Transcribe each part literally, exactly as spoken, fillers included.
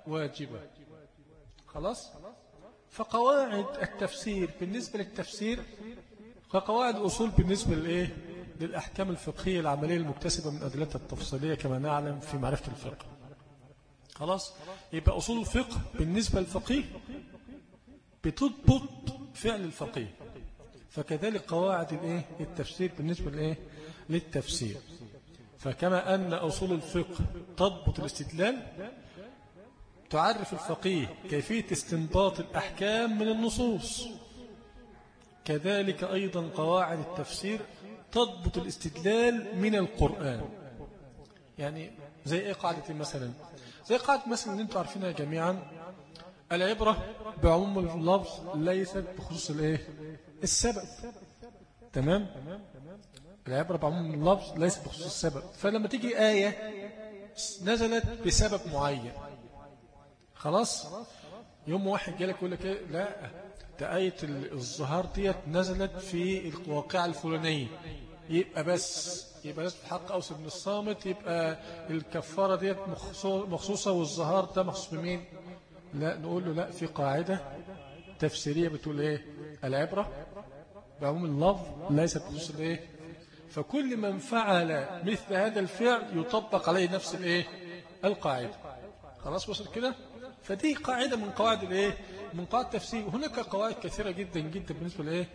واجبة. خلاص. فقواعد التفسير بالنسبة للتفسير كقواعد أصول بالنسبة للإيه؟ للأحكام الفقهية العملية المكتسبة من أدلتها التفصيلية كما نعلم في معرفة الفقه. خلاص. يبقى أصول الفقه بالنسبة للفقيه بتضبط فعل الفقيه، فكذلك قواعد الإيه؟ التفسير بالنسبة للإيه؟ للتفسير. فكما أن أصول الفقه تضبط الاستدلال تعرف الفقيه كيفية استنباط الأحكام من النصوص، كذلك أيضا قواعد التفسير تضبط الاستدلال من القرآن. يعني زي إيه قاعدة مثلا؟ زي قاعدة مثلا اللي انتم عارفينها جميعا، العبرة بعموم اللفظ ليست بخصوص الايه؟ السبب. تمام؟ العبرة بعموم اللفظ ليست بخصوص السبب. فلما تيجي آية نزلت بسبب معين، خلاص، يوم واحد جالك يقول لك ايه؟ لا، ده آية الظهار ديت نزلت في الواقعة الفلانية، يبقى بس يبقى بس في حق أوس بن الصامت، يبقى الكفارة ديت مخصوصة والظهار ده مخصوص بمين؟ لا، نقول له لا، في قاعدة تفسيرية بتقول ايه؟ العبرة بعموم اللفظ ليست بخصوص الايه؟ فكل من فعل مثل هذا الفعل يطبق عليه نفس الايه؟ القاعدة. خلاص وصل كده؟ فدي قاعدة من قواعد الايه؟ من قواعد التفسير. وهناك قواعد كثيرة جدا جدا بالنسبة لايه؟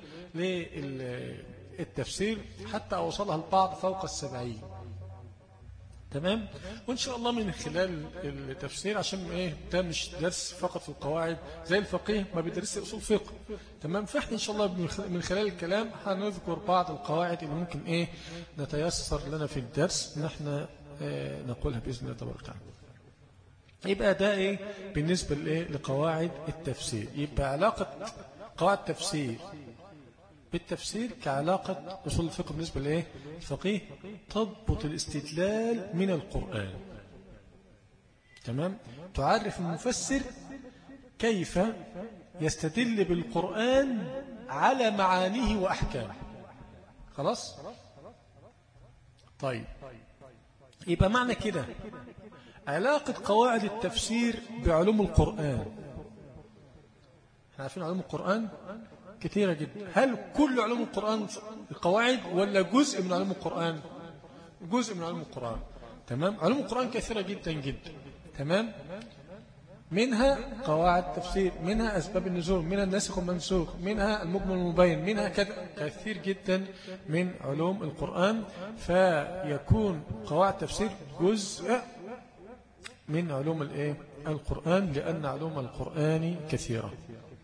للتفسير حتى أوصلها البعض فوق السبعين. تمام. وإن شاء الله من خلال التفسير، عشان إيه ده مش درس فقط في القواعد زي الفقيه ما بيدرس أصول فقه. تمام. فإحنا إن شاء الله من خلال الكلام هنذكر بعض القواعد اللي ممكن إيه نتيسر لنا في الدرس إن إحنا إيه نقولها بإذن الله تبارك وتعالى. يبقى ده إيه بالنسبة لإيه لقواعد التفسير. يبقى علاقة قواعد التفسير بالتفسير كعلاقة أصول الفقه بالنسبة لإيه الفقيه تضبط الاستدلال من القرآن. تمام. تعرف المفسر كيف يستدل بالقرآن على معانيه وأحكامه. خلاص. طيب، يبقى معنى كده علاقة قواعد التفسير بعلوم القرآن. احنا عارفين علوم القرآن كثيرة جدا. هل كل علوم القرآن القواعد ولا جزء من علوم القرآن؟ جزء من علوم القرآن. تمام. علوم القرآن كثيرة جدا جدا. تمام. منها قواعد تفسير، منها أسباب النزول، منها الناسخ والمنسوخ، منها المجمل والمبين، منها كذا كثير جدا من علوم القرآن. فيكون قواعد تفسير جزء من علوم الايه القرآن، لأن علوم القرآن كثيرة.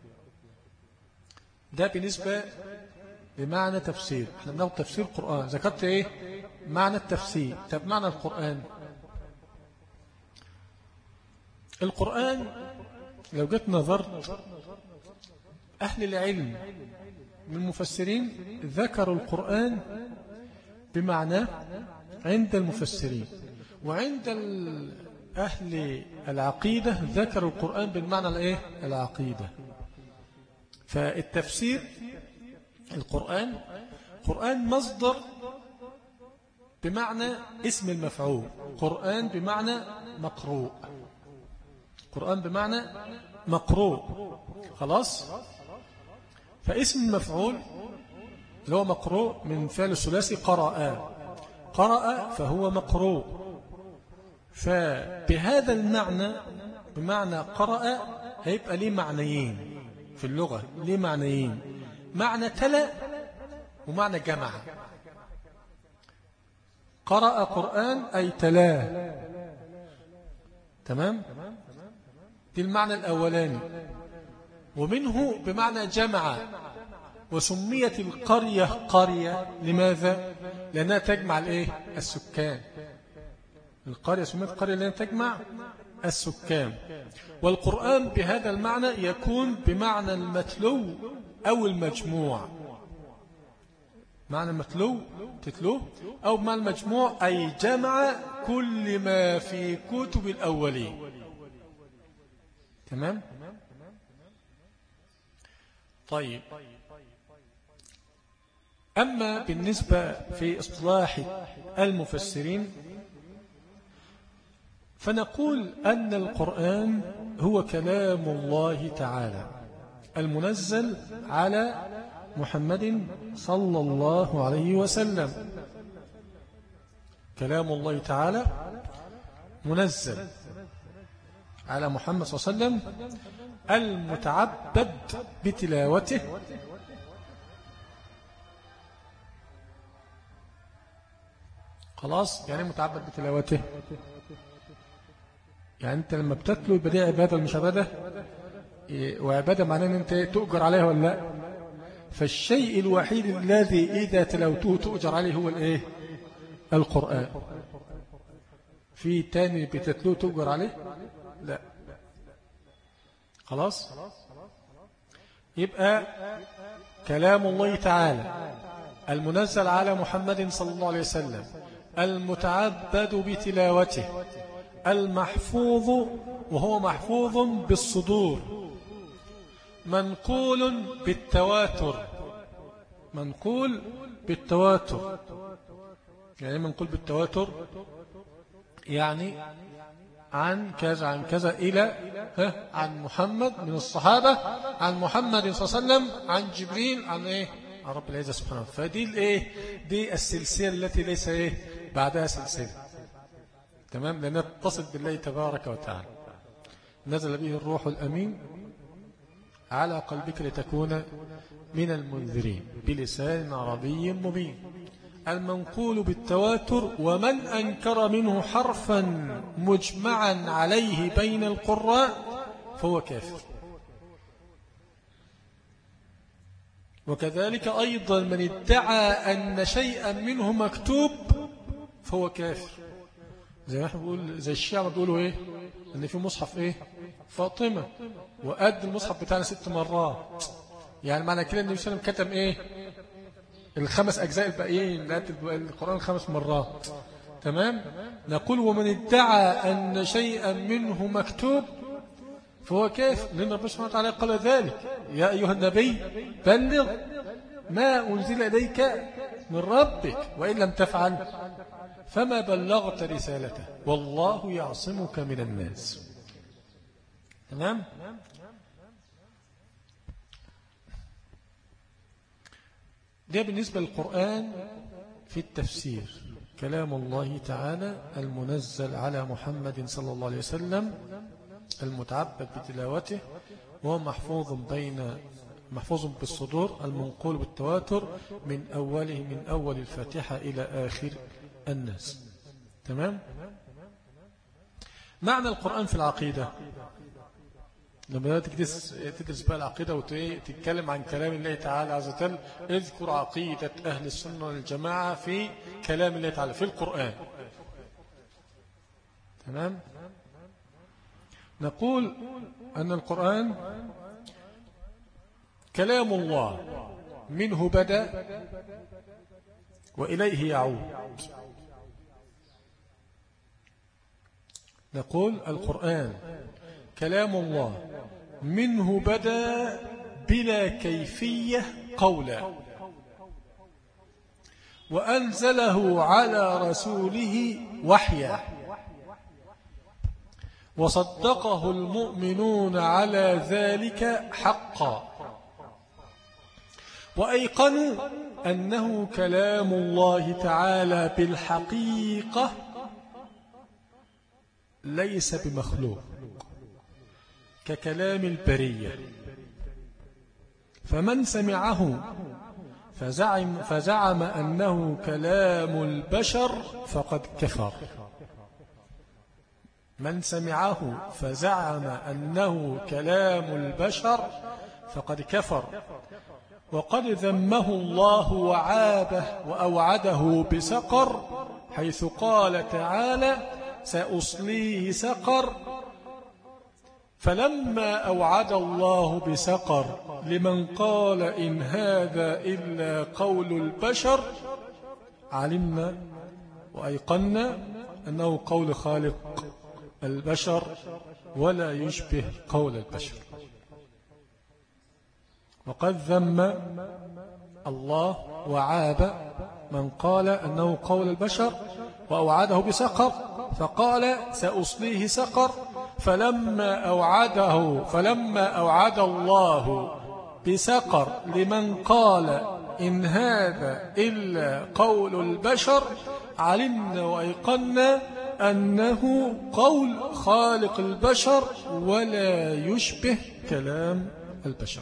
ده بالنسبة لمعنى تفسير. احنا بناخد تفسير القرآن، ذكرت ايه معنى التفسير. طب معنى القرآن، القرآن لو جيت نظرت أهل العلم من المفسرين ذكروا القرآن بمعنى عند المفسرين، وعند أهل العقيدة ذكروا القرآن بالمعنى الايه العقيدة. فالتفسير القرآن قرآن مصدر بمعنى اسم المفعول، قرآن بمعنى مقروء، قرآن بمعنى مقروء. خلاص. فاسم المفعول اللي هو مقروء من فعل الثلاثي قرأ، قرأ فهو مقروء. فبهذا المعنى بمعنى قرأ هيبقى ليه معنيين في اللغة، ليه معنيين، معنى تلا ومعنى جمع. قرأ قرآن أي تلاه. تمام. دي المعنى الأولاني. ومنه بمعنى جمع، وسميت القرية قرية لماذا؟ لأنها تجمع الايه السكان. القرية سميت قرية لأنها تجمع السكان. والقرآن بهذا المعنى يكون بمعنى المتلو أو المجموع. معنى المتلو تتلوه، أو بمعنى المجموع أي جمع كل ما في كتب الأولين. تمام. طيب، أما بالنسبة في اصطلاح المفسرين فنقول أن القرآن هو كلام الله تعالى المنزل على محمد صلى الله عليه وسلم. كلام الله تعالى منزل على محمد صلى الله عليه وسلم المتعبد بتلاوته خلاص. يعني متعبد بتلاوته يعني أنت لما بتتلو يبقى دي عبادة مش عبادة، وعبادة معناه أن أنت تؤجر عليها ولا لا. فالشيء الوحيد الذي إذا تلوته تؤجر عليه هو الإيه؟ القرآن. في تاني بتتلوه تؤجر عليه؟ لا. خلاص. يبقى كلام الله تعالى المنزل على محمد صلى الله عليه وسلم المتعبد بتلاوته المحفوظ، وهو محفوظ بالصدور، منقول بالتواتر. منقول بالتواتر يعني منقول بالتواتر يعني عن كذا عن كذا إلى عن محمد من الصحابة، عن محمد صلى الله عليه وسلم، عن جبريل، عن إيه؟ عن رب العزة سبحانه. فدي الإيه؟ دي السلسلة التي ليس إيه بعدها سلسلة. تمام. لأنها تتصل بالله تبارك وتعالى. نزل به الروح الأمين على قلبك لتكون من المنذرين بلسان عربي مبين. المنقول بالتواتر، ومن أنكر منه حرفا مجمعا عليه بين القراء فهو كافر. وكذلك أيضا من ادعى أن شيئا منه مكتوب فهو كافر. زي ما احنا بنقول، زي الشيعة بيقولوا ايه؟ ان في مصحف ايه؟ فاطمة، وقد المصحف بتاعنا ست مرات. يعني معنى كده ان النبي صلى الله عليه وسلم كتب ايه؟ الخمس اجزاء الباقيين، القرآن خمس مرات. تمام. نقول ومن ادعى ان شيئا منه مكتوب فهو كافر، لأن ربنا سبحانه وتعالى قال ذلك: يا أيها النبي بلغ ما أنزل إليك من ربك وإن لم تفعل فما بلغت رسالته والله يعصمك من الناس. تمام. ده بالنسبة للقرآن في التفسير، كلام الله تعالى المنزل على محمد صلى الله عليه وسلم المتعبد بتلاوته، وهو محفوظ بين محفوظ بالصدور، المنقول بالتواتر من أوله من أول الفاتحة إلى آخر الناس. تمام. معنى القرآن في العقيدة، لما تدرس تدرس بقى العقيدة وتتكلم عن كلام الله تعالى عز وجل، اذكر عقيدة أهل السنة والجماعة في كلام الله تعالى في القرآن. تمام. نقول أن القرآن كلام الله، منه بدأ وإليه يعود. نقول القرآن كلام الله منه بدأ بلا كيفية قولا، وأنزله على رسوله وحيا، وصدقه المؤمنون على ذلك حقا، وأيقنوا أنه كلام الله تعالى بالحقيقة ليس بمخلوق ككلام البرية. فمن سمعه فزعم, فزعم أنه كلام البشر فقد كفر. من سمعه فزعم أنه كلام البشر فقد كفر، وقد ذمه الله وعابه وأوعده بسقر، حيث قال تعالى: سأصليه سقر. فلما أوعد الله بسقر لمن قال إن هذا إلا قول البشر، علمنا وأيقنا أنه قول خالق البشر ولا يشبه قول البشر. وقد ذم الله وعاب من قال أنه قول البشر، وأوعده بسقر فقال سأصليه سقر فلما أوعده فلما أوعد الله بسقر لمن قال إن هذا إلا قول البشر علمنا وأيقنا أنه قول خالق البشر ولا يشبه كلام البشر.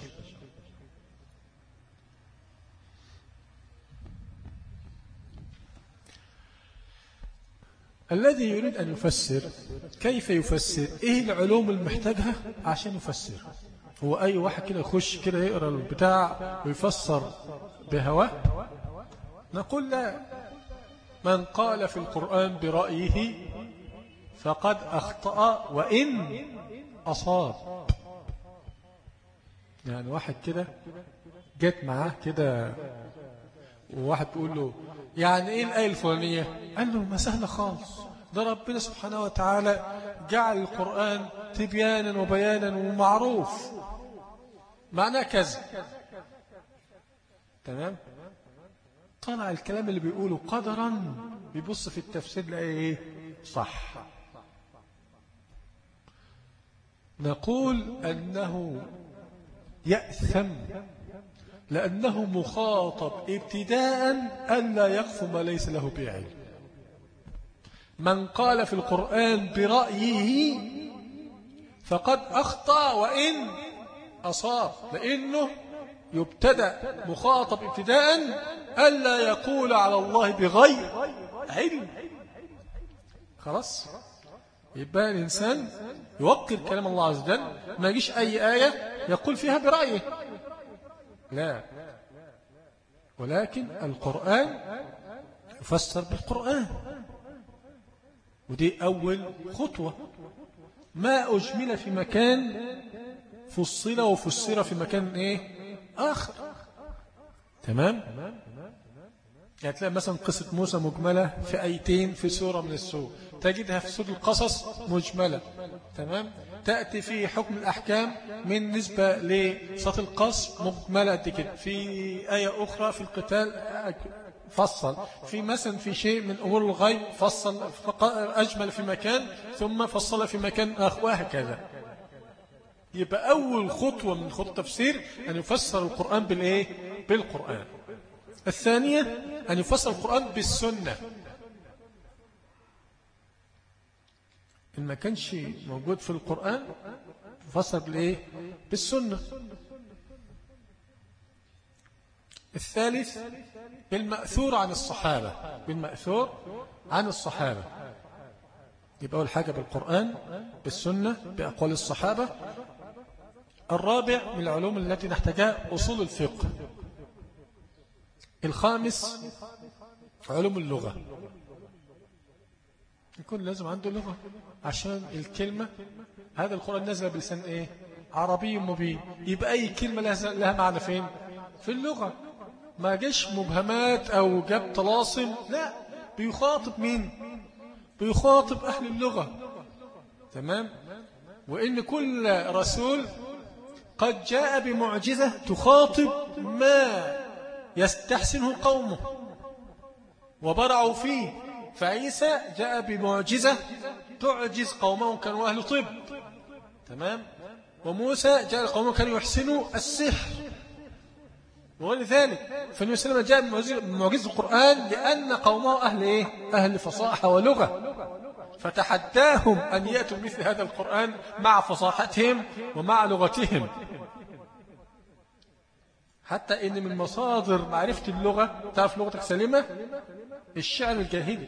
الذي يريد أن يفسر كيف يفسر؟ إيه العلوم المحتاجها عشان يفسر؟ هو أي واحد كده يخش كده يقرأ البتاع ويفسر بهواه؟ نقول لا، من قال في القرآن برأيه فقد أخطأ وإن أصاب. يعني واحد كده جت معاه كده وواحد بيقول له يعني إيه الآية الفلانية؟ قال له ما سهلة خالص، ده ربنا سبحانه وتعالى جعل القرآن تبيانا وبيانا ومعروف معناه كذا. تمام؟ طلع الكلام اللي بيقوله قدرا بيبص في التفسير لقى ايه صح. نقول أنه يأثم لأنه مخاطب ابتداء ألا يخف ما ليس له بعلم. من قال في القرآن برأيه فقد أخطأ وإن أصاب، لأنه يبتدأ مخاطب ابتداء ألا يقول على الله بغير علم. خلاص، يبقى الإنسان يوقر كلام الله عز وجل، ما يجيش أي آية يقول فيها برأيه، لا، ولكن القرآن يفسر بالقرآن، ودي أول خطوة. ما أجمل في مكان فصل وفسر في مكان إيه آخر. تمام؟ يعني تلاقي مثلا قصة موسى مجملة في آيتين في سورة من السور، تجدها في سورة القصص مجملة. تمام؟ تأتي في حكم الأحكام من نسبة لصوت القص مجملة قد كده، في آية أخرى في القتال فصل، في مثلا في شيء من أمور الغيب فصل أجمل في مكان ثم فصل في مكان آخر، وهكذا. يبقى أول خطوة من خطوة التفسير أن يفسر القرآن بالإيه؟ بالقرآن. الثانية أن يفسر القرآن بالسنة. إن ما كانش موجود في القرآن يفسر بالإيه؟ بالسنة. الثالث بالمأثور عن الصحابة، بالمأثور عن الصحابة. يبقى أول حاجة بالقرآن، بالسنة، بأقوال الصحابة. الرابع من العلوم التي نحتاجها أصول الفقه. الخامس علوم اللغة، يكون لازم عنده لغة عشان الكلمة. هذا القرآن نزل بلسان إيه؟ عربي مبين، يبقى أي كلمة لها معنى فين؟ في اللغة. ما جاش مبهمات أو جاب طلاسم، لا، بيخاطب مين؟ بيخاطب أهل اللغة. تمام؟ وإن كل رسول قد جاء بمعجزة تخاطب ما يستحسنه قومه وبرعوا فيه. فعيسى جاء بمعجزة تعجز قومه كانوا أهل طب. تمام؟ وموسى جاء قومه كانوا يحسنوا السحر وغير ذلك. فالنبي صلى الله عليه وسلم جاء بمعجزة القرآن لأن قومه أهل إيه؟ أهل فصاحة ولغة، فتحداهم أن يأتوا مثل هذا القرآن مع فصاحتهم ومع لغتهم. حتى إن من مصادر معرفة اللغة، تعرف لغتك سليمة، الشعر الجاهلي.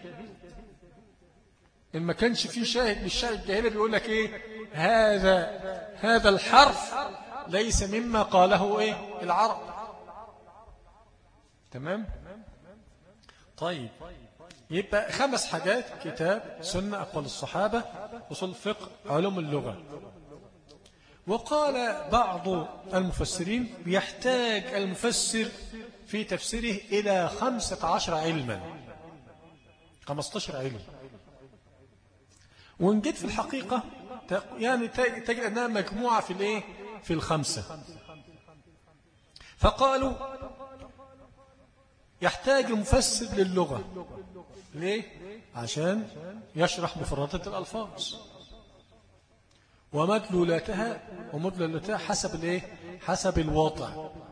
إن ما كانش فيه شاهد بالشعر الجاهلي بيقول لك إيه؟ هذا هذا الحرف ليس مما قاله إيه؟ العرب. تمام؟ طيب، يبقى خمس حاجات: كتاب، سنة، أقوال الصحابة، أصول الفقه، علوم اللغة. وقال بعض المفسرين يحتاج المفسر في تفسيره إلى خمسة عشر علما، خمسة عشر علم. وإن جيت في الحقيقة يعني تجد أنها مجموعة في الإيه؟ في الخمسة. فقالوا يحتاج مفسر للغة. ليه؟ عشان يشرح مفردات الألفاظ ومدلولاتها ومدلولاتها حسب الايه؟ حسب الوضع.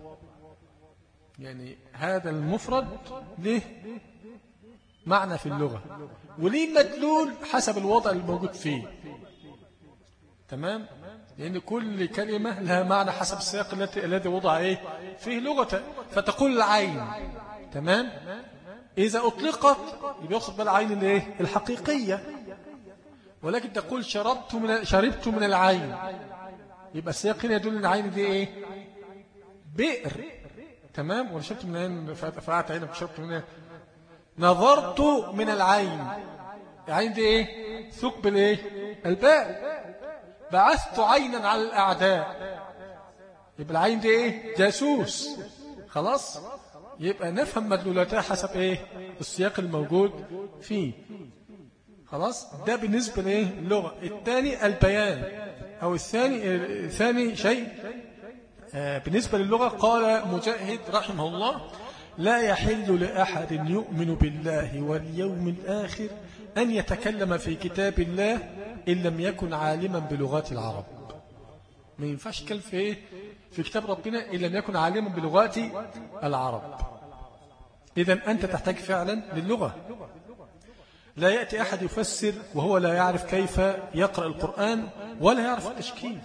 يعني هذا المفرد له معنى في اللغة وليه مدلول حسب الوضع الموجود فيه. تمام؟ لأن كل كلمة لها معنى حسب السياق التي الذي وضع ايه فيه لغة. فتقول العين، تمام، إذا أطلقت يبقى يقصد بالعين الايه الحقيقية، ولكن تقول شربت من شربت من العين، يبقى السياق هنا يدل العين دي ايه بئر. تمام؟ ولا شربت من العين فقعت عينك شربت من ايه. نظرت من العين، العين دي ايه ثقب الايه الباء. بعثت عينا على الأعداء، يبقى العين دي ايه جاسوس. خلاص، يبقى نفهم مدلولاتها حسب ايه السياق الموجود فيه. خلاص، ده بالنسبة لايه اللغة. الثاني البيان، او الثاني ثاني شيء آه بالنسبة للغة. قال مجاهد رحمه الله: لا يحل لأحد يؤمن بالله واليوم الآخر أن يتكلم في كتاب الله إن لم يكن عالما بلغات العرب. ما ينفعش كلام في إيه؟ في كتاب ربنا إن لم يكن عالما بلغات العرب. إذن أنت تحتاج فعلا للغة. لا يأتي أحد يفسر وهو لا يعرف كيف يقرأ القرآن ولا يعرف التشكيل.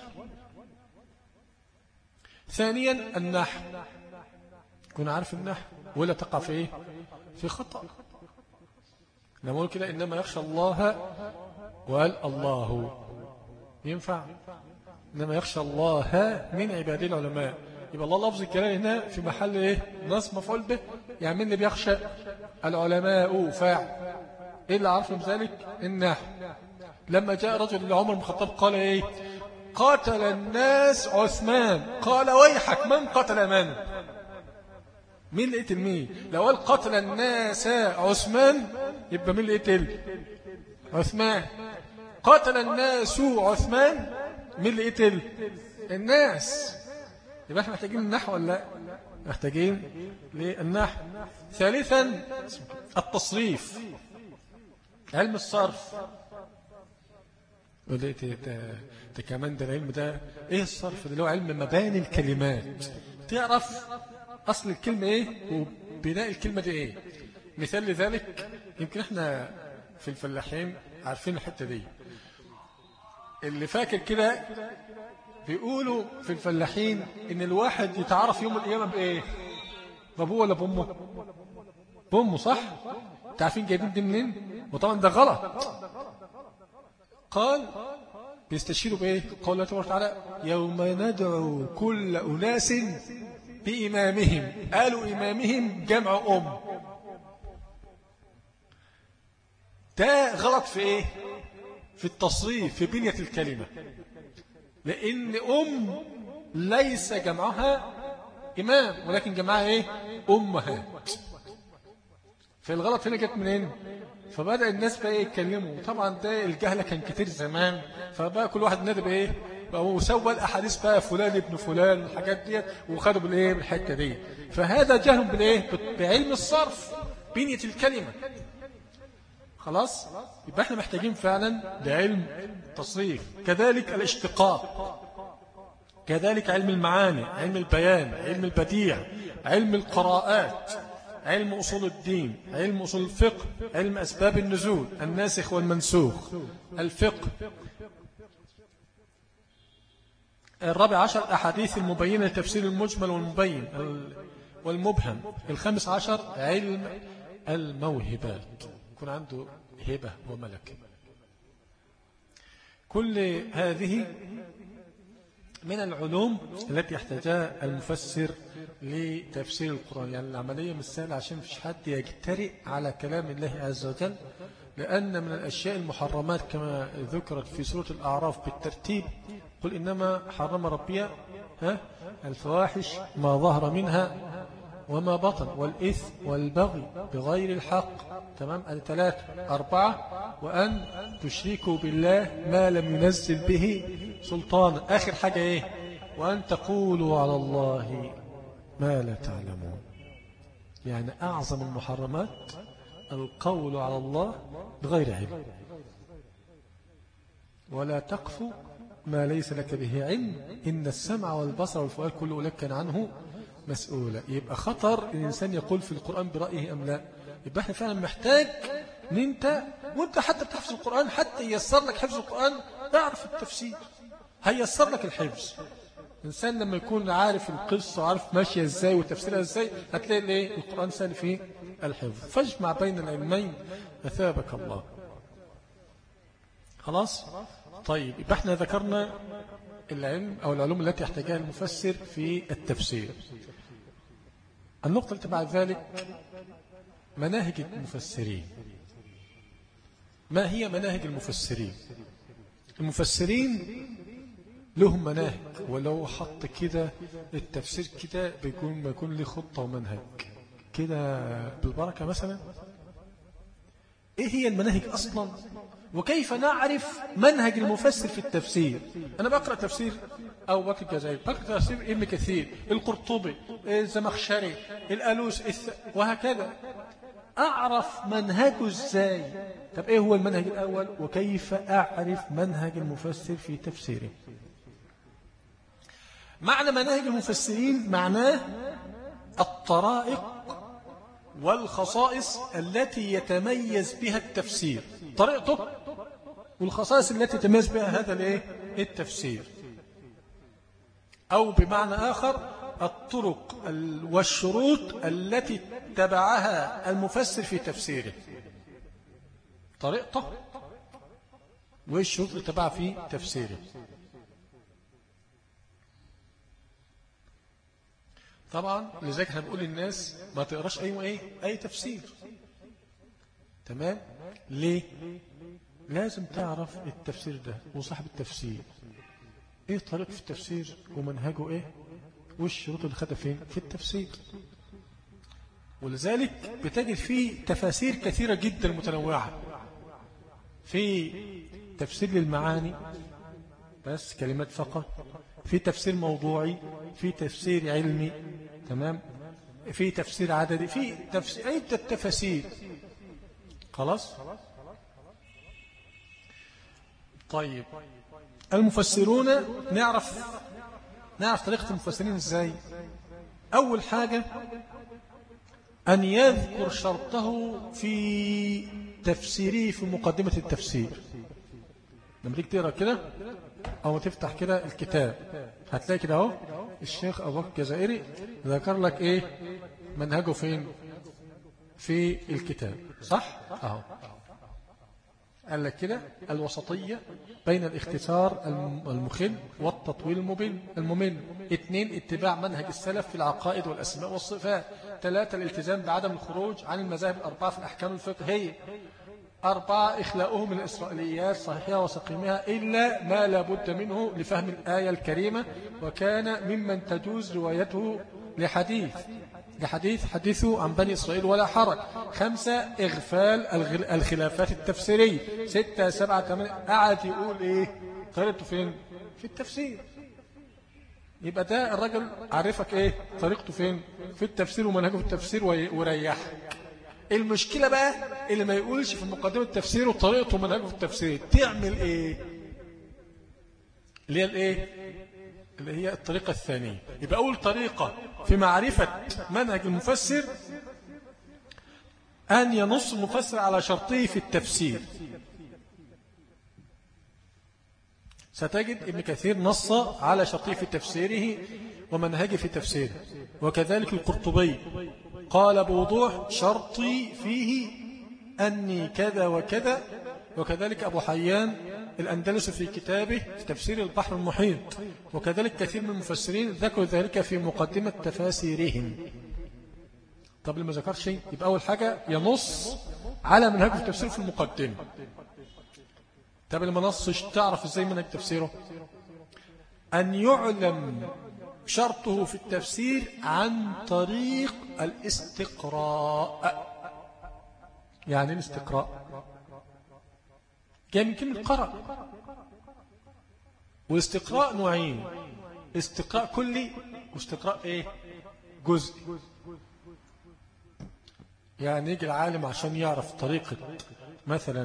ثانيا النحو، كن عارف النحو ولا تقع في إيه؟ في خطأ. نقول كده إنما يخشى الله وقال الله، ينفع؟ إنما يخشى الله من عباده العلماء. يبقى الله لفظ الكلام هنا في محل إيه؟ نصب مفعول به. يعني من اللي بيخشى؟ العلماء فاعل. إيه اللي عرف من ذلك؟ النحو. لما جاء رجل لعمر بن الخطاب قال إيه؟ قتل الناس عثمان. قال ويحك، من قتل من؟ مين اللي قتل مين؟ لو قال قتل الناس عثمان يبقى مين اللي قتل؟ عثمان. قتل الناس عثمان، مين اللي قتل؟ الناس. يبقى احنا محتاجين النحو ولا لا؟ محتاجين للنحو. ثالثا التصريف، علم الصرف. ولقيت انت كمان ده العلم ده ايه الصرف ده؟ اللي هو علم مباني الكلمات، تعرف اصل الكلمه ايه وبناء الكلمه دي ايه. مثال لذلك يمكن احنا في الفلاحين عارفين الحته دي. اللي فاكر كده بيقولوا في الفلاحين ان الواحد يتعرف يوم القيامه بايه؟ بابوه ولا بامه؟ بامه، صح؟ انتوا عارفين جايبين دي منين؟ وطبعا ده غلط. قال بيستشيروا بايه؟ قال الله تبارك وتعالى: يوم ندعو كل اناس بامامهم. قالوا امامهم جمع ام. ده غلط في ايه؟ في التصريف، في بنية الكلمة. لأن أم ليس جمعها إمام ولكن جمعها إيه؟ أمهات. فالغلط هنا جت منين؟ فبدأ الناس بقى يتكلموا. طبعا ده الجهلة كان كتير زمان، فبقى كل واحد نادي بإيه؟ وسوى الأحاديث بقى فلان ابن فلان الحاجات دي، وخدوا بالإيه؟ بالحتة دي. فهذا جهل بالإيه؟ بعلم الصرف، بنية الكلمة. خلاص؟ يبقى احنا محتاجين فعلا لعلم تصريف. كذلك الاشتقاق، كذلك علم المعاني، علم البيان، علم البديع، علم القراءات، علم أصول الدين، علم أصول الفقه، علم أسباب النزول، الناسخ والمنسوخ، الفقه. الرابع عشر الأحاديث المبينة لتفسير المجمل والمبين والمبهم. الخامس عشر علم الموهبات، يكون عنده هبة وملكة. كل هذه من العلوم التي يحتاجها المفسر لتفسير القرآن. يعني العملية مش سهلة عشان مفيش حد يجترئ على كلام الله عز وجل، لأن من الأشياء المحرمات كما ذكرت في سورة الأعراف بالترتيب: قل إنما حرم ربي ها الفواحش ما ظهر منها وما بطن والإثم والبغي بغير الحق. تمام؟ الثلاثة. أربعة: وأن تشركوا بالله ما لم ينزل به سلطانا. آخر حاجة إيه؟ وأن تقولوا على الله ما لا تعلمون. يعني أعظم المحرمات القول على الله بغير علم، ولا تقف ما ليس لك به علم، إن السمع والبصر والفؤاد كل أولئك كان عنه مسؤولا. يبقى خطر الإنسان يقول في القرآن برأيه أم لا. يبقى احنا فعلا محتاج ان انت وانت حتى بتحفظ القرآن، حتى ييسر لك حفظ القرآن اعرف التفسير، هيسر لك الحفظ. الإنسان لما يكون عارف القصة وعارف ماشية ازاي وتفسيرها ازاي، هتلاقي الايه القرآن سهل فيه الحفظ. فاجمع بين العلمين أثابك الله. خلاص. طيب يبقى احنا ذكرنا العلم أو العلوم التي يحتاجها المفسر في التفسير. النقطة التي بعد ذلك مناهج المفسرين. ما هي مناهج المفسرين؟ المفسرين لهم مناهج، ولو حط كده التفسير كده بيكون ما يكون له خطة ومنهج كده بالبركة مثلا. ايه هي المناهج اصلا، وكيف نعرف منهج المفسر في التفسير؟ انا بقرأ تفسير او بكر الجزائري، بقرأ تفسير ابن كثير، القرطبي، الزمخشري، الالوس، وهكذا. اعرف منهجه ازاي؟ طب ايه هو المنهج الاول، وكيف اعرف منهج المفسر في تفسيره؟ معنى مناهج المفسرين معناه الطرائق والخصائص التي يتميز بها التفسير، طريقته والخصائص التي يتميز بها هذا الايه التفسير. او بمعنى اخر الطرق والشروط التي اتبعها المفسر في تفسيره، طريقته والشروط اللي اتبعها في تفسيره. طبعا لذلك احنا بنقول للناس ما تقراش اي ايه اي تفسير. تمام. ليه؟ لازم تعرف التفسير ده وصاحب التفسير ايه طريقته في التفسير ومنهجه ايه والشروط اللي خدها فين في التفسير. ولذلك بتجد فيه تفاسير كثيرة جدا متنوعة، في تفسير للمعاني بس كلمات فقط، في تفسير موضوعي، في تفسير علمي، تمام، في تفسير عددي، في تفسير عدة تفاسير. خلاص. طيب المفسرون نعرف نعرف طريقة المفسرين ازاي؟ اول حاجة ان يذكر شرطه في تفسيره في مقدمة التفسير. لما تيجي تقرا كده او تفتح كده الكتاب هتلاقي كده اهو الشيخ ابو بكر الجزائري ذكر لك ايه منهجه فين في الكتاب، صح؟ اهو قال لك كده الوسطية بين الاختصار المخل والتطويل الممل الممل. اثنين اتباع منهج السلف في العقائد والأسماء والصفات. ثلاثة الالتزام بعدم الخروج عن المذاهب الأربعة في الأحكام الفقهية. أربعة إخلاؤهم من الإسرائيليات صحيحة وسقيمها إلا ما لا بد منه لفهم الآية الكريمة، وكان ممن تجوز روايته لحديث لحديث حديثه عن بني إسرائيل ولا حرج. خمسة إغفال الخلافات التفسيرية. ستة سبعة ثمانية قعد يقول إيه طريقته فين في التفسير. يبقى ده الرجل عرفك إيه طريقته فين في التفسير ومنهجه في التفسير وريحك. المشكلة بقى اللي ما يقولش في مقدمة التفسير وطريقته ومنهجه في التفسير، تعمل إيه اللي هي الإيه اللي هي الطريقة الثانية. يبقى أول طريقة في معرفة منهج المفسر أن ينص المفسر على شرطه في التفسير. ستجد ابن كثير نص على شرطه في تفسيره ومنهجه في تفسيره، وكذلك القرطبي قال بوضوح شرطي فيه أني كذا وكذا، وكذلك أبو حيان الأندلس في كتابه في تفسير البحر المحيط، وكذلك كثير من المفسرين ذكروا ذلك في مقدمة تفاسيرهم. طب اللي ما ذكر شيء يبقى أول حاجة ينص على منهجه في التفسير في المقدمة. طب اللي ما نصش تعرف ازاي منهج تفسيره؟ أن يعلم شرطه في التفسير عن طريق الاستقراء. يعني الاستقراء جاء من كلمة قرأ، والاستقراء نوعين، استقراء كلي واستقراء ايه جزئي. يعني يجي العالم عشان يعرف طريقة مثلا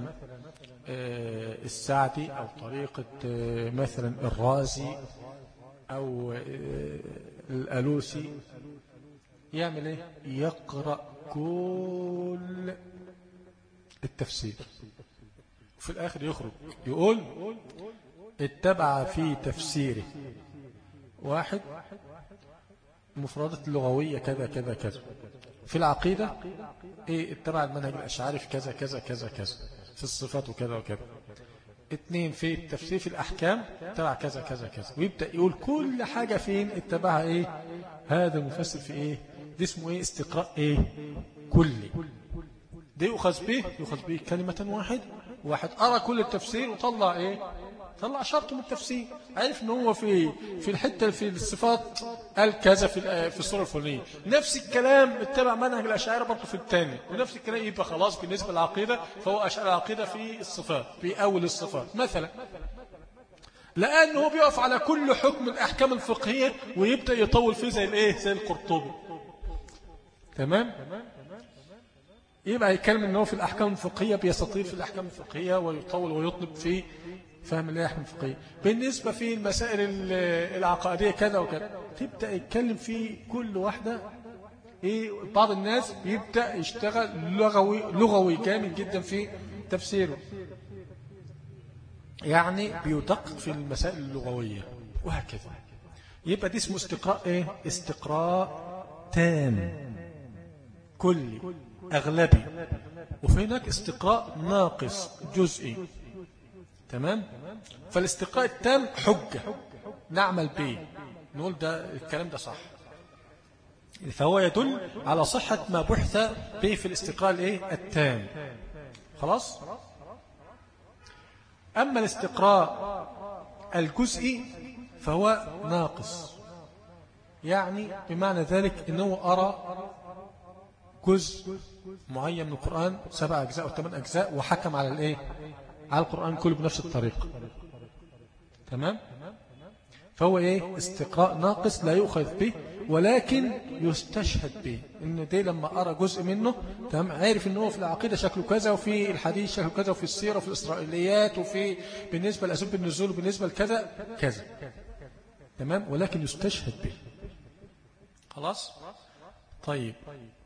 السعدي أو طريقة مثلا الرازي أو الألوسي، يعمل ايه؟ يقرأ كل التفسير وفي الآخر يخرج يقول اتبع في تفسيره واحد مفردات اللغوية كذا كذا كذا، في العقيدة ايه اتبع المنهج الأشعري في كذا كذا كذا كذا، في الصفات وكذا وكذا. اثنين في التفسير في الأحكام اتبع كذا كذا كذا، ويبدأ يقول كل حاجة فين اتبعها ايه هذا المفسر في ايه. دي اسمه ايه؟ استقراء ايه كلي. دي يؤخذ به يؤخذ به كلمة واحد واحد أرى كل التفسير وطلع ايه طلع شرط من التفسير، عارف ان هو في في الحته في الصفات قال كذا في في الصوره الفلانيه، نفس الكلام اتبع منهج الاشاعره برضه في الثاني، ونفس الكلام يبقى خلاص بالنسبه للعقيده فهو اشعري العقيده في الصفات في اول الصفات مثلا، لانه هو بيقف على كل حكم الاحكام الفقهيه ويبدا يطول فيه زي الايه زي القرطبي. تمام. يبقى يتكلم ان هو في الاحكام الفقهيه بيستطيل في الاحكام الفقهيه ويطول ويطلب في فهم الاحكام الفقهيه. بالنسبه في المسائل العقائديه كذا وكذا تبدا يتكلم في كل واحده ايه. بعض الناس بيبدا يشتغل لغوي لغوي جامد جدا في تفسيره، يعني بيدقق في المسائل اللغويه وهكذا. يبقى دي اسمه استقراء ايه استقراء تام كلي أغلبي، وفي هناك استقراء ناقص جزئي. تمام. فالاستقراء التام حجة نعمل به نقول ده الكلام ده صح، فهو يدل على صحة ما بحث به في الاستقراء الايه التام. خلاص. أما الاستقراء الجزئي فهو ناقص، يعني بمعنى ذلك أنه أرى جزء معين من القرآن سبع أجزاء أو ثمان أجزاء وحكم على الإيه على القرآن كله بنفس الطريقة. تمام. فهو إيه استقراء ناقص لا يؤخذ به ولكن يستشهد به، إن دي لما أرى جزء منه تمام عارف إنه في العقيدة شكله كذا وفي الحديث شكله كذا وفي السيرة وفي الإسرائيليات وفي بالنسبة لأسباب النزول وبالنسبة لكذا كذا. تمام. ولكن يستشهد به. خلاص. طيب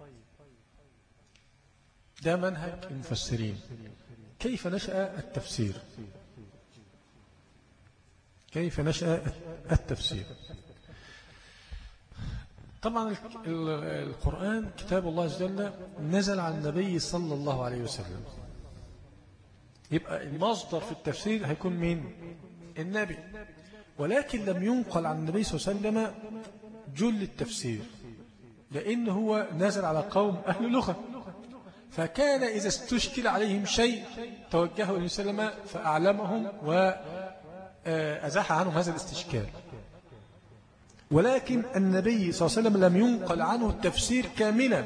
ده منهج المفسرين. كيف نشأ التفسير؟ كيف نشأ التفسير؟ طبعا القرآن كتاب الله عز وجل نزل على النبي صلى الله عليه وسلم، يبقى المصدر في التفسير هيكون مين؟ النبي. ولكن لم ينقل عن النبي صلى الله عليه وسلم جل التفسير، لأنه هو نزل على قوم أهل لغة، فكان إذا استشكل عليهم شيء توجهوا إليه وسلم فأعلمهم وأزاح عنهم هذا الاستشكال. ولكن النبي صلى الله عليه وسلم لم ينقل عنه التفسير كاملا،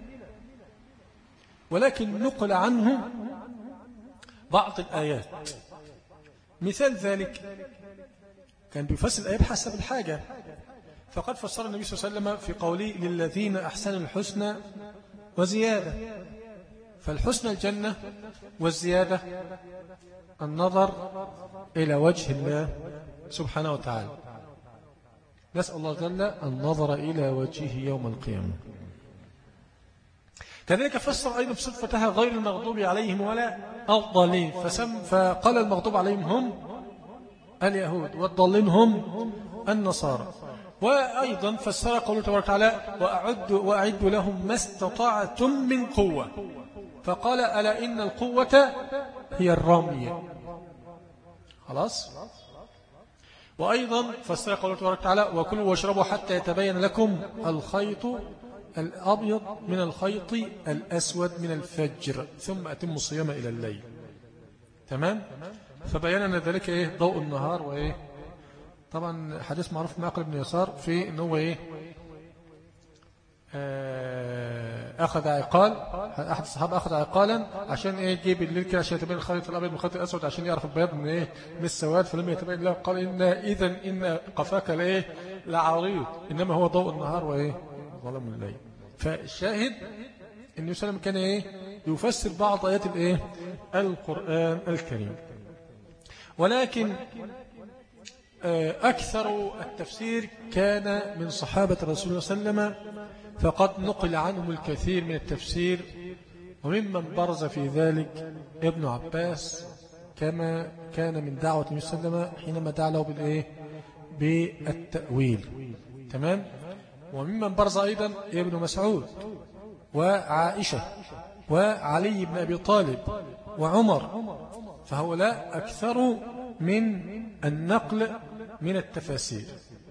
ولكن نقل عنه بعض الآيات. مثال ذلك كان بيفسر الآيات حسب الحاجة، فقد فسر النبي صلى الله عليه وسلم في قوله للذين أحسنوا الحسنى وزيادة، فالحسنى الجنة والزيادة النظر إلى وجه الله سبحانه وتعالى، نسأل الله جل النظر إلى وجهه يوم القيامة. كذلك فسر أيضا بصفتها غير المغضوب عليهم ولا الضالين، فقال المغضوب عليهم هم اليهود والضالين هم النصارى. وأيضا فسر قوله تبارك وتعالى وأعدوا وأعدوا لهم ما استطعتم من قوة، فقال ألا إن القوة هي الرمي. خلاص. وأيضا فسر قوله تبارك وتعالى وكلوا واشربوا حتى يتبين لكم الخيط الأبيض من الخيط الأسود من الفجر ثم أتموا الصيام إلى الليل. تمام. فبيننا ذلك إيه ضوء النهار وإيه. طبعا حديث معروف معقل بن يسار في إنه هو إيه أخذ عقال، أحد الصحابة أخذ عقالا عشان إيه يجيب الليل كده عشان يتبين الخيط الأبيض من الخيط الأسود عشان يعرف البياض من إيه من السواد، فلما يتبين له قال إن إذن إن قفاك لإيه لعريض، إنما هو ضوء النهار وإيه ظلم الليل. فالشاهد النبي صلى الله عليه وسلم كان إيه يفسر بعض آيات الإيه القرآن الكريم. ولكن أكثر التفسير كان من صحابة رسول الله صلى الله عليه وسلم، فقد نقل عنهم الكثير من التفسير، وممن برز في ذلك ابن عباس كما كان من دعوة النبي صلى الله عليه وسلم حينما دعا له بالإيه بالتأويل. تمام. وممن برز أيضا ابن مسعود وعائشة وعلي بن أبي طالب وعمر، فهؤلاء أكثر من النقل من التفاسير.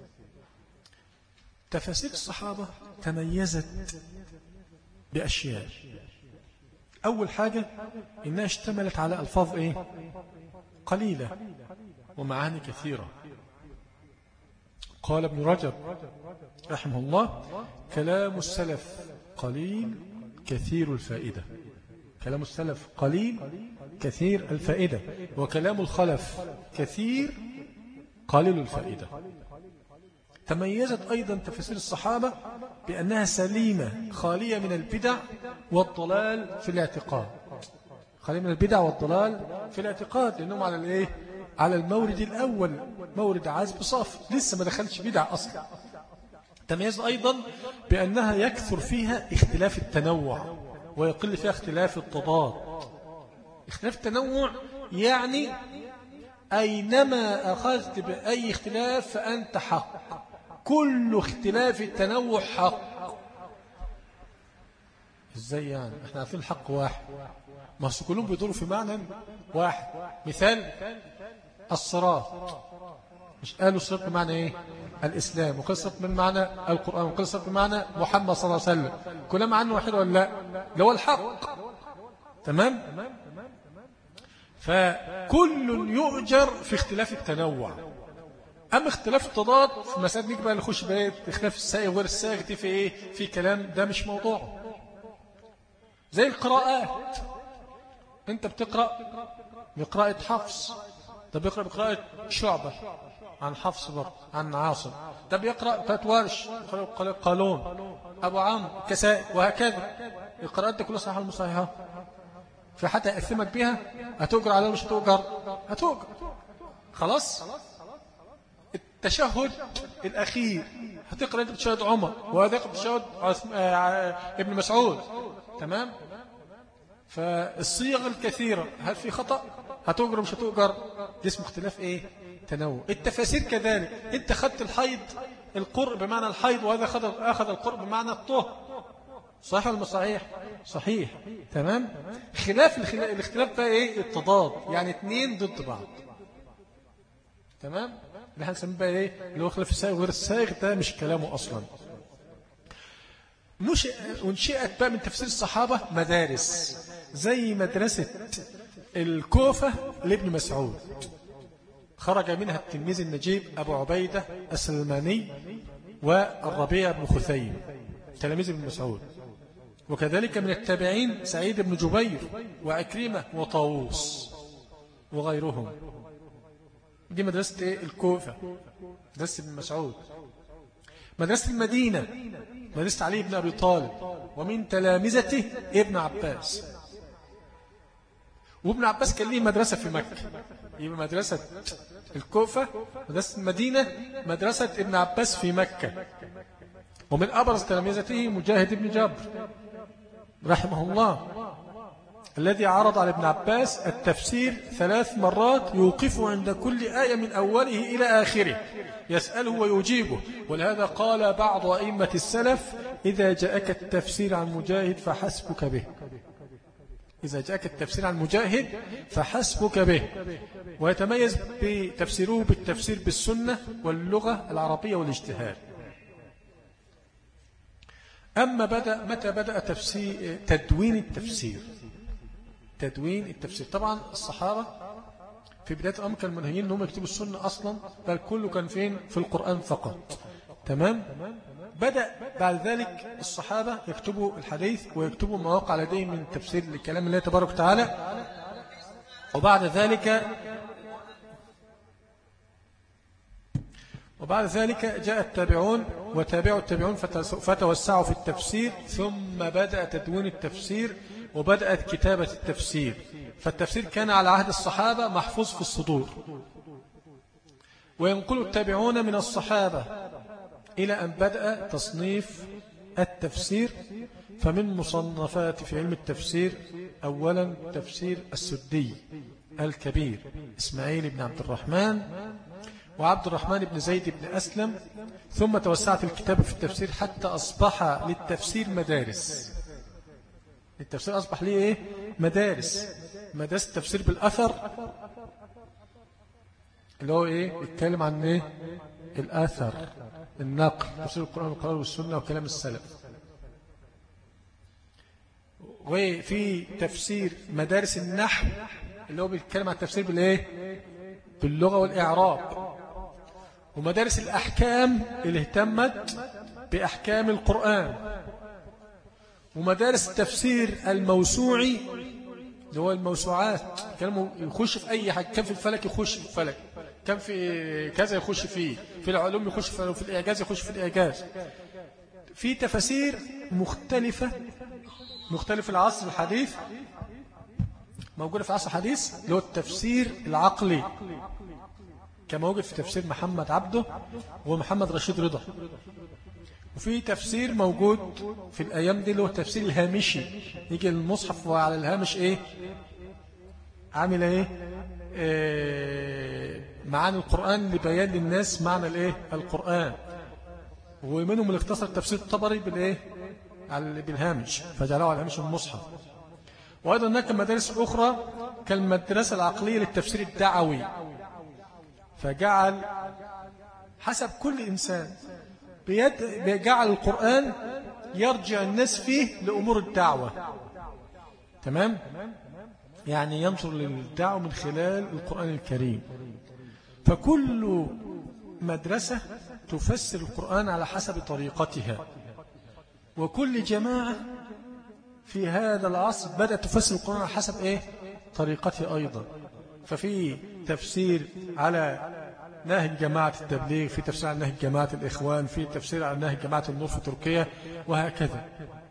تفاسير الصحابة تميزت بأشياء. أول حاجة إنها اشتملت على ألفاظ إيه قليلة ومعاني كثيرة. قال ابن رجب رحمه الله: كلام السلف قليل كثير الفائدة. كلام السلف قليل كثير الفائدة، وكلام الخلف كثير قليل الفائدة. تميزت أيضا تفسير الصحابة بأنها سليمة خالية من البدع والضلال في الاعتقاد. خالية من البدع والضلال في الاعتقاد، لأنهم على الإيه؟ على المورد الأول، مورد عازب صافي، لسه ما دخلش بدع أصلا. تميز أيضا بأنها يكثر فيها اختلاف التنوع ويقل فيها اختلاف التضاد. اختلاف التنوع يعني أينما أخذت بأي اختلاف فأنت حق، كل اختلاف التنوع حق. ازاي يعني؟ احنا عارفين الحق واحد، ما كلهم بيدوروا في معنى واحد. مثال الصراط، مش قالوا الصراط بمعنى ايه؟ الإسلام، وقال الصراط من معنى القرآن، وقال الصراط بمعنى محمد صلى الله عليه وسلم، كلهم عنه واحد ولا لا؟ اللي هو الحق. تمام. فكل يؤجر في اختلاف التنوع. أما اختلاف التضاد في مسائل نيجي بقى نخش بقى اختلاف السائغ وغير السائغ دي في ايه؟ في كلام ده مش موضوع. زي القراءات، انت بتقرأ بقراءة حفص، ده بيقرأ بقراءة شعبة عن حفص برضه عن عاصم، ده بيقرأ بقراءة ورش بقراءة قالون أبو عمرو كسائي، وهكذا. القراءات دي كلها صحيحة المصحيحة، في حتى يأثمك بها هتؤجر عليها مش هتؤجر؟ هتؤجر. خلاص. التشهد الأخير هتقرأ أنت بتشهد عمر، وهذا يقرأ بتشهد ابن مسعود. تمام. فالصيغ الكثيرة هل في خطأ؟ هتؤجر مش هتؤجر؟ دي اسمه اختلاف ايه؟ تنوع. التفاسير كذلك، انت خدت الحيض القرء بمعنى الحيض، وهذا أخذ القرء بمعنى الطهر، صحيح ولا مش صحيح؟ صحيح. تمام. خلاف الاختلاف بقى ايه؟ التضاد، يعني اثنين ضد بعض. تمام. اللي احنا نسميه بقى ايه؟ اللي هو خلاف السائغ وغير السائغ، ده مش كلامه اصلا. انشئت بقى من تفسير الصحابة مدارس، زي مدرسة الكوفة لابن مسعود، خرج منها التلميذ النجيب أبو عبيدة السلماني والربيع بن خثيم تلاميذ ابن مسعود. وكذلك من التابعين سعيد بن جبير وعكرمة وطاووس وغيرهم. دي مدرسة إيه؟ الكوفة، مدرسة ابن مسعود. مدرسة المدينة مدرسة علي بن أبي طالب، ومن تلامذته ابن عباس. وابن عباس كان ليه مدرسة في مكة، يبقى مدرسة الكوفة مدرسة المدينة مدرسة ابن عباس في مكة. ومن أبرز تلامذته مجاهد بن جبر رحمه الله، الذي عرض على ابن عباس التفسير ثلاث مرات، يوقفه عند كل آية من أوله إلى آخره، يسأله ويجيبه. ولهذا قال بعض أئمة السلف: إذا جاءك التفسير عن مجاهد فحسبك به. إذا جاءك التفسير عن مجاهد فحسبك به. ويتميز بتفسيره بالتفسير بالسنة واللغة العربية والاجتهاد. أما بدأ متى بدأ تفسير تدوين التفسير؟ تدوين التفسير طبعا الصحابة في بداية الأمر كانوا منهيين أنهم يكتبوا السنة أصلا، بل كله كان فين؟ في القرآن فقط. تمام. بدأ بعد ذلك الصحابة يكتبوا الحديث ويكتبوا مواقع لديهم من تفسير لكلام الله تبارك وتعالى. وبعد ذلك وبعد ذلك جاء التابعون وتابعوا التابعون فتوسعوا في التفسير، ثم بدأ تدوين التفسير وبدأت كتابة التفسير. فالتفسير كان على عهد الصحابة محفوظ في الصدور، وينقل التابعون من الصحابة إلى أن بدأ تصنيف التفسير. فمن مصنفات في علم التفسير أولا تفسير السدي الكبير إسماعيل بن عبد الرحمن وعبد الرحمن بن زيد بن أسلم. ثم توسعت الكتاب في التفسير حتى أصبح للتفسير مدارس. التفسير أصبح ليه إيه؟ مدارس. مدارس التفسير بالأثر اللي هو إيه؟ يتكلم عن إيه؟ الأثر، النقل، تفسير القرآن والقرآن والسنة وكلام السلف. وفي تفسير مدارس النحو اللي هو بيتكلم عن التفسير بالإيه؟ باللغة والإعراب. ومدارس الأحكام اللي اهتمت بأحكام القرآن. ومدارس التفسير الموسوعي اللي هو الموسوعات، كلمه يخش في أي حاجة، كان في الفلك يخش في الفلك، كان في كذا يخش فيه، في العلوم يخش فيه، في الإعجاز يخش في الإعجاز. في تفاسير مختلفة مختلف العصر الحديث، موجودة في العصر الحديث اللي هو التفسير العقلي، كما موجود في تفسير محمد عبده ومحمد رشيد رضا. وفي تفسير موجود في الأيام دي اللي هو التفسير الهامشي، يجي المصحف وعلى الهامش إيه؟ عامل إيه؟ إيه معاني القرآن لبيان للناس معنى الإيه؟ القرآن. ومنهم اللي اختصر تفسير الطبري بالإيه؟ بالهامش، فجعلوه على هامش المصحف. وأيضا هناك مدارس أخرى كالمدرسة العقلية للتفسير الدعوي، فجعل حسب كل إنسان بيجعل القرآن يرجع الناس فيه لأمور الدعوة. تمام؟ يعني ينظر للدعوة من خلال القرآن الكريم. فكل مدرسة تفسر القرآن على حسب طريقتها، وكل جماعة في هذا العصر بدأت تفسر القرآن على حسب إيه؟ طريقتها أيضا. ففي تفسير على نهج جماعة التبليغ، في تفسير على نهج جماعة الإخوان، في تفسير على نهج جماعة النور في تركيا، وهكذا.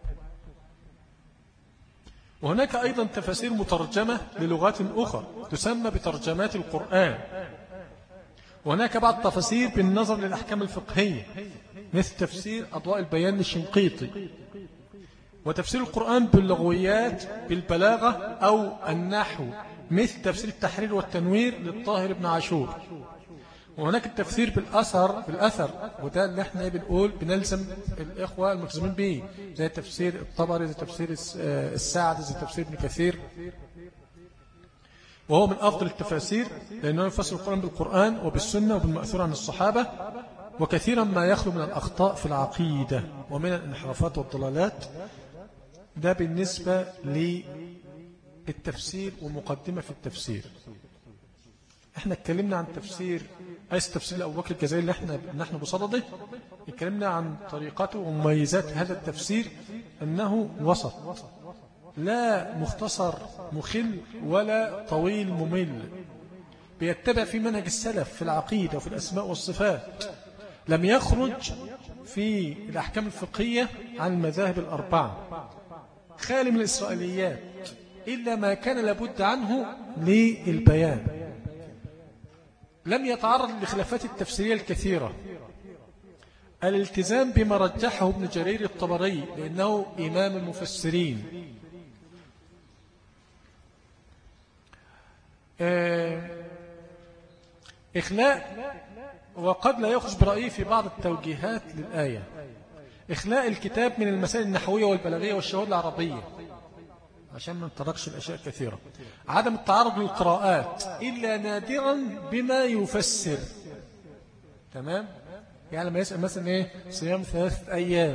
وهناك أيضا تفاسير مترجمة للغات أخرى تسمى بترجمات القرآن. وهناك بعض التفاسير بالنظر للأحكام الفقهية مثل تفسير أضواء البيان للشنقيطي، وتفسير القرآن باللغويات بالبلاغة أو النحو مثل تفسير التحرير والتنوير للطاهر بن عاشور. وهناك التفسير بالأثر بالأثر وده اللي احنا بنقول بنلزم الإخوة الملتزمين به، زي تفسير الطبري، زي تفسير السعدي، زي تفسير ابن كثير. وهو من أفضل التفاسير لأنه يفسر القرآن بالقرآن وبالسنة وبالمأثور عن الصحابة، وكثيرا ما يخلو من الأخطاء في العقيدة ومن الانحرافات والضلالات. ده بالنسبة للتفسير ومقدمة في التفسير. احنا اتكلمنا عن تفسير أيس تفسير أبو بكر الجزائري اللي احنا نحن بصدده. اتكلمنا عن طريقته ومميزات هذا التفسير، أنه وسط، لا مختصر مخل ولا طويل ممل، بيتبع في منهج السلف في العقيدة وفي الأسماء والصفات. لم يخرج في الأحكام الفقهية عن المذاهب الأربعة، خالي من الإسرائيليات إلا ما كان لابد عنه للبيان. لم يتعرض للخلافات التفسيرية الكثيرة. الالتزام بما رجحه ابن جرير الطبري لأنه إمام المفسرين. إخلاء، وقد لا يخرج برأيه في بعض التوجيهات للآية، إخلاء الكتاب من المسائل النحوية والبلاغية والشواهد العربية عشان ما نتركش الأشياء كثيرة. عدم التعرض للقراءات إلا نادرا بما يفسر. تمام؟ يعني لما يسأل مثلا إيه صيام ثلاثة أيام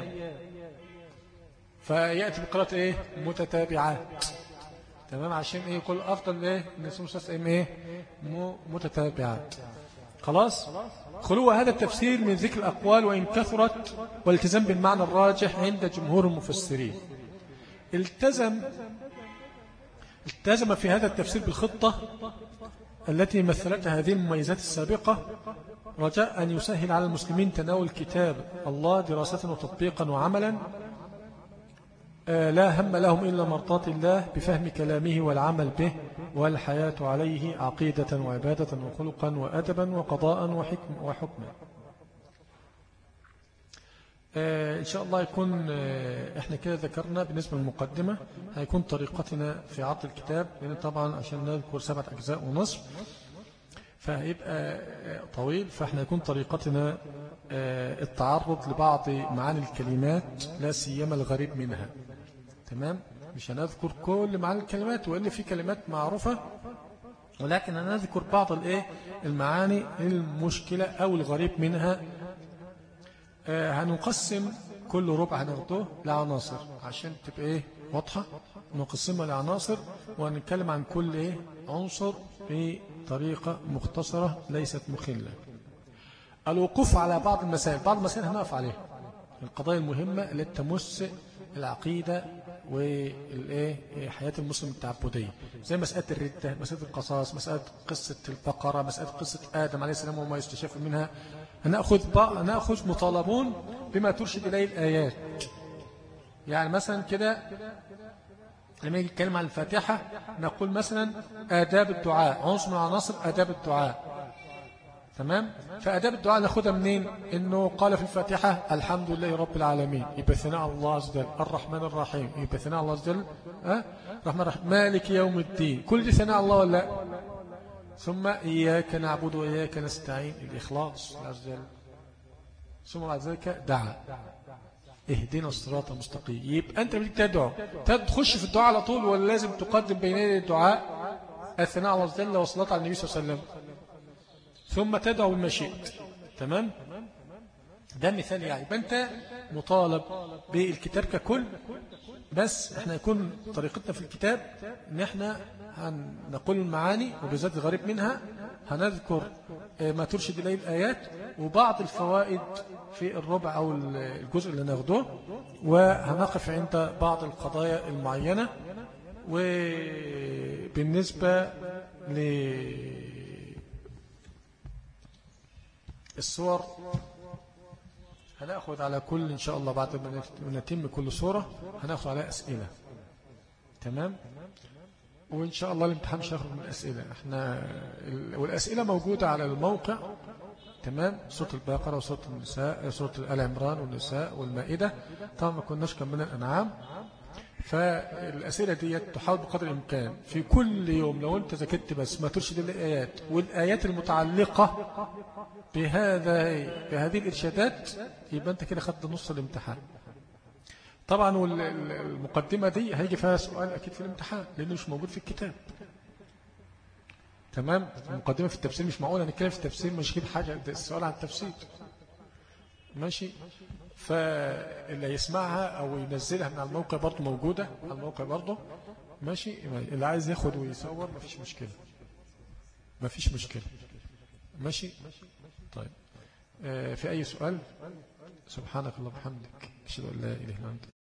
فيأتي بقراءة إيه متتابعات. تمام؟ عشان إيه يقول أفضل إيه إن يصوم ثلاثة أيام إيه متتابعات. خلاص؟ خلو هذا التفسير من ذكر الأقوال وإن كثرت، والالتزام بالمعنى الراجح عند جمهور المفسرين. التزم التزم في هذا التفسير بالخطة التي مثلتها هذه المميزات السابقة رجاء أن يسهل على المسلمين تناول كتاب الله دراسة وتطبيقا وعملا لا هم لهم إلا مرضاة الله بفهم كلامه والعمل به والحياة عليه عقيدة وعبادة وخلقا وأدبا وقضاء وحكم وحكما. إن شاء الله يكون إحنا كده ذكرنا بالنسبة للمقدمة هيكون طريقتنا في عرض الكتاب، لأن طبعا عشان نذكر سبعة أجزاء ونصف فهيبقى طويل، فإحنا يكون طريقتنا التعرض لبعض معاني الكلمات لا سيما الغريب منها. تمام؟ مش هنذكر كل معاني الكلمات وإن في كلمات معروفة، ولكن هنذكر بعض الإيه المعاني المشكلة أو الغريب منها. هنقسم كل ربع هناخده لعناصر عشان تبقى إيه واضحة، نقسمها لعناصر ونتكلم عن كل إيه عنصر بطريقة مختصرة ليست مخلة. الوقوف على بعض المسائل، بعض المسائل هنقف عليها، القضايا المهمة التي تمس العقيدة والإيه حياة المسلم التعبدية، زي مسألة الردة، مسألة القصاص، مسألة قصة البقرة، مسألة قصة آدم عليه السلام وما يستشاف منها. هنأخذ هنأخذ مطالبون بما ترشد إليه الآيات. يعني مثلا كده لما يجي الكلمة عن الفاتحة نقول مثلا آداب الدعاء، عنصر من عناصر آداب الدعاء. تمام؟ فآداب الدعاء ناخدها منين؟ إنه قال في الفاتحة الحمد لله رب العالمين، يبقى ثناء الله عز وجل، الرحمن الرحيم، يبقى ثناء الله عز وجل، أه؟ الرحمن الرحيم، مالك يوم الدين، كل دي ثناء الله ولا لا؟ ثم إياك نعبد وإياك نستعين، الإخلاص عز وجل. ثم بعد ذلك دعا اهدنا الصراط المستقيم. يبقى أنت بدك تدعو تخش في الدعاء على طول، ولا لازم تقدم بين يدي الدعاء الثناء على الله عز وجل والصلاة على النبي صلى الله عليه وسلم، ثم تدعو بما شئت. تمام؟ ده مثال. يعني يبقى أنت مطالب بالكتاب ككل، بس احنا يكون طريقتنا في الكتاب ان احنا هنقول المعاني وبالذات الغريب منها، هنذكر ما ترشد إليه الآيات وبعض الفوائد في الربع أو الجزء اللي ناخده، وهنقف عند بعض القضايا المعينة. وبالنسبة للصور هنأخذ على كل إن شاء الله بعد ما نتم كل صورة هنأخذ عليها أسئلة. تمام؟ وإن شاء الله الامتحان مش هيخرج من الأسئلة، احنا والأسئلة موجودة على الموقع. تمام؟ سورة البقرة وسورة النساء، سورة آل عمران والنساء والمائدة، طبعا ما كناش كملنا الأنعام. فالأسئلة دي تحاول بقدر الإمكان في كل يوم لو أنت ذاكرت بس ما ترشد الآيات والآيات المتعلقة بهذا بهذه الإرشادات، يبقى أنت كده خدت نص الامتحان. طبعا والمقدمة دي هيجي فيها سؤال أكيد في الامتحان لأنه مش موجود في الكتاب. تمام؟ المقدمة في التفسير مش معقولة نتكلم في التفسير مش هجيب حاجة السؤال عن التفسير. ماشي؟ فاللي يسمعها أو ينزلها من على الموقع برضه موجودة على الموقع برضه. ماشي؟ اللي عايز ياخد ويصور مفيش مشكلة، مفيش مشكلة. ماشي؟ طيب، آه في أي سؤال؟ سبحانك اللهم وبحمدك أشهد أن لا إله إلا أنت